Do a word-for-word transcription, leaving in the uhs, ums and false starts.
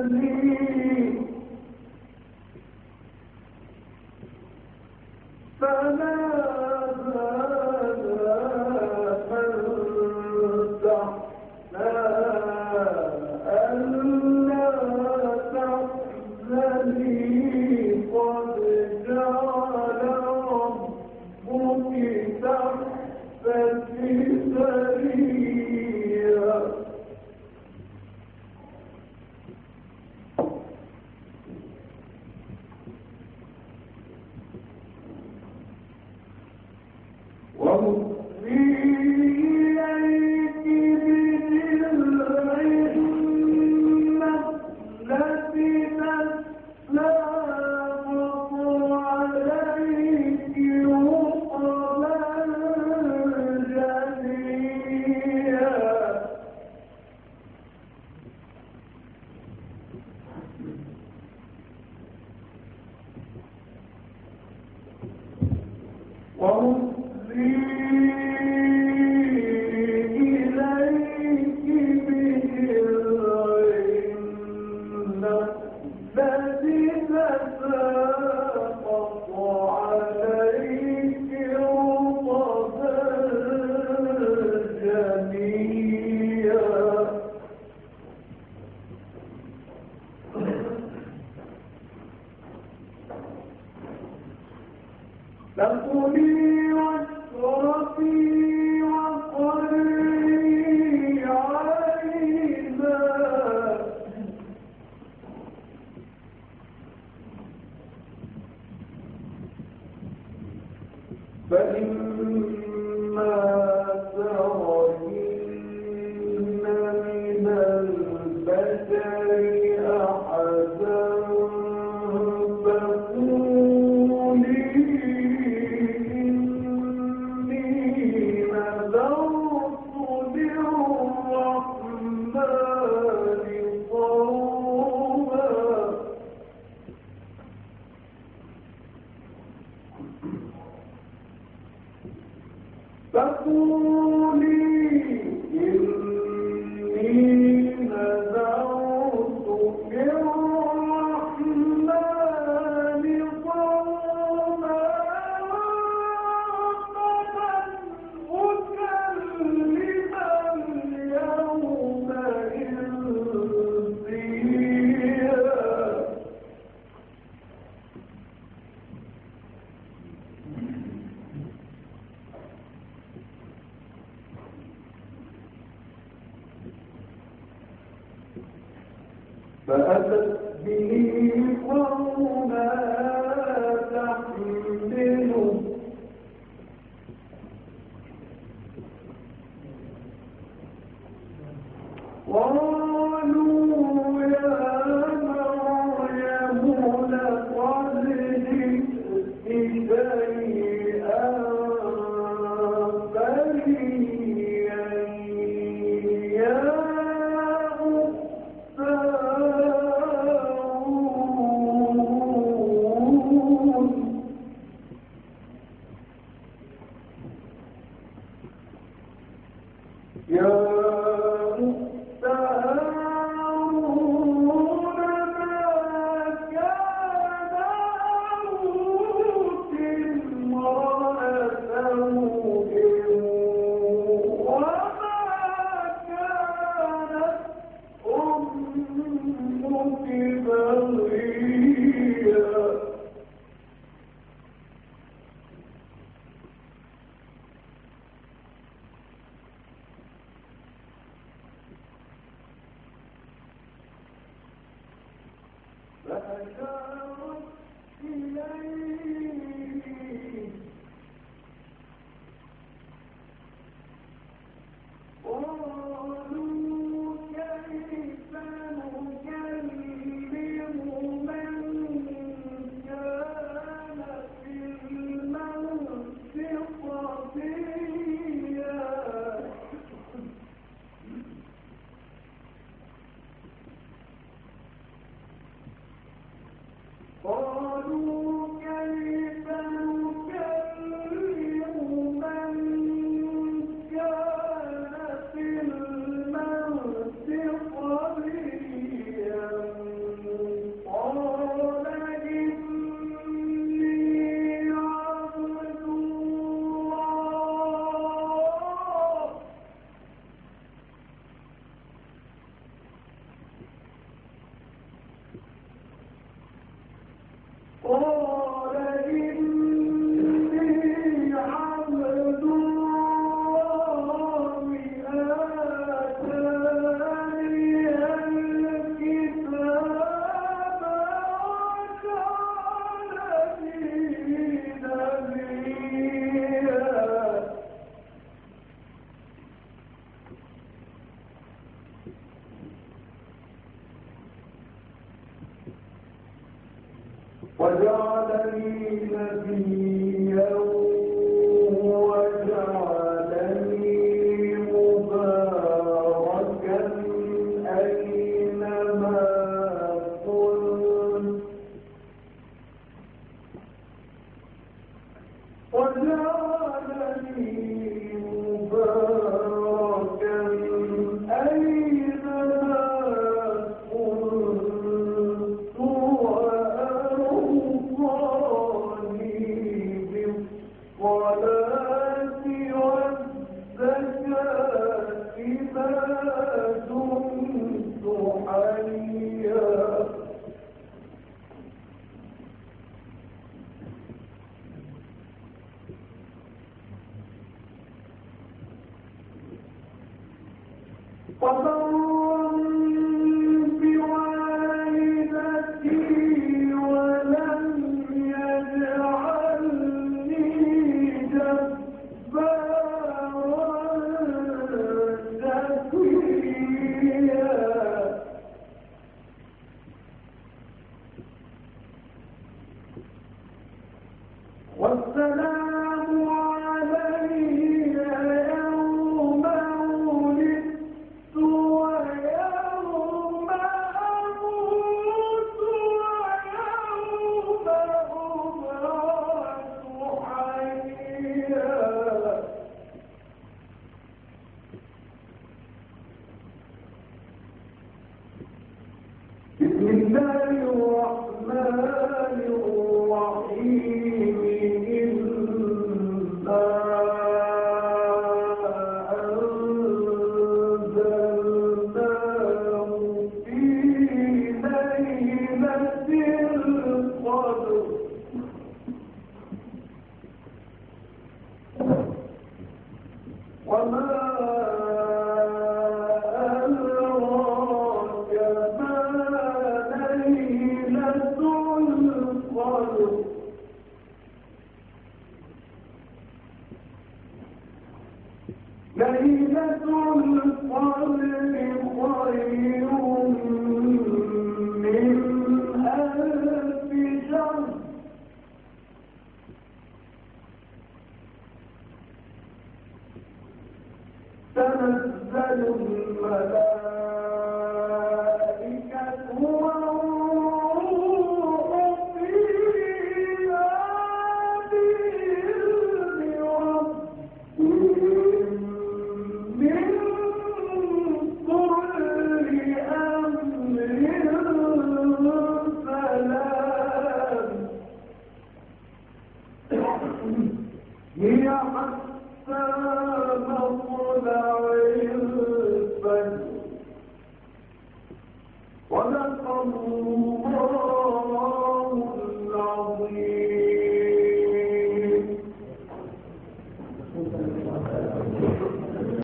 فكلي واشربي وقري عينا فإما ترين من البشر أحدا فقولي إني نذرت للرحمن صوما فلن أكلم اليوم إنسيا فأتت به قومها تحمله قالوا يا مريم لقد جئت شيئا فريا يا يا أخت هارون ما كان أبوك امرأ سوء وما كانت أمك بغيا فأشارت إليه قالوا كيف نكلم من كان في المهد صبيا قالوا كيف وجعلني نبيا وجعلني مباركا أينما كنت وجعلني مباركا أينما كنت وأوصاني بالصلاة والزكاة ما دمت حيا وبرا بوالدتي ولم يجعلني جبارا شقيا والسلام علي يوم ولدت ويوم أموت ويوم أبعث حيا بسم الله الرحمن الرحيم إنا أنزلناه في ليلة القدر وما أدراك ما ليلة القدر ليلة القدر خير من ألف شهر تنزل الملائكة والروح فيها بإذن ربهم من كل أمر سلام هي حتى مطلع الفجر صدق الله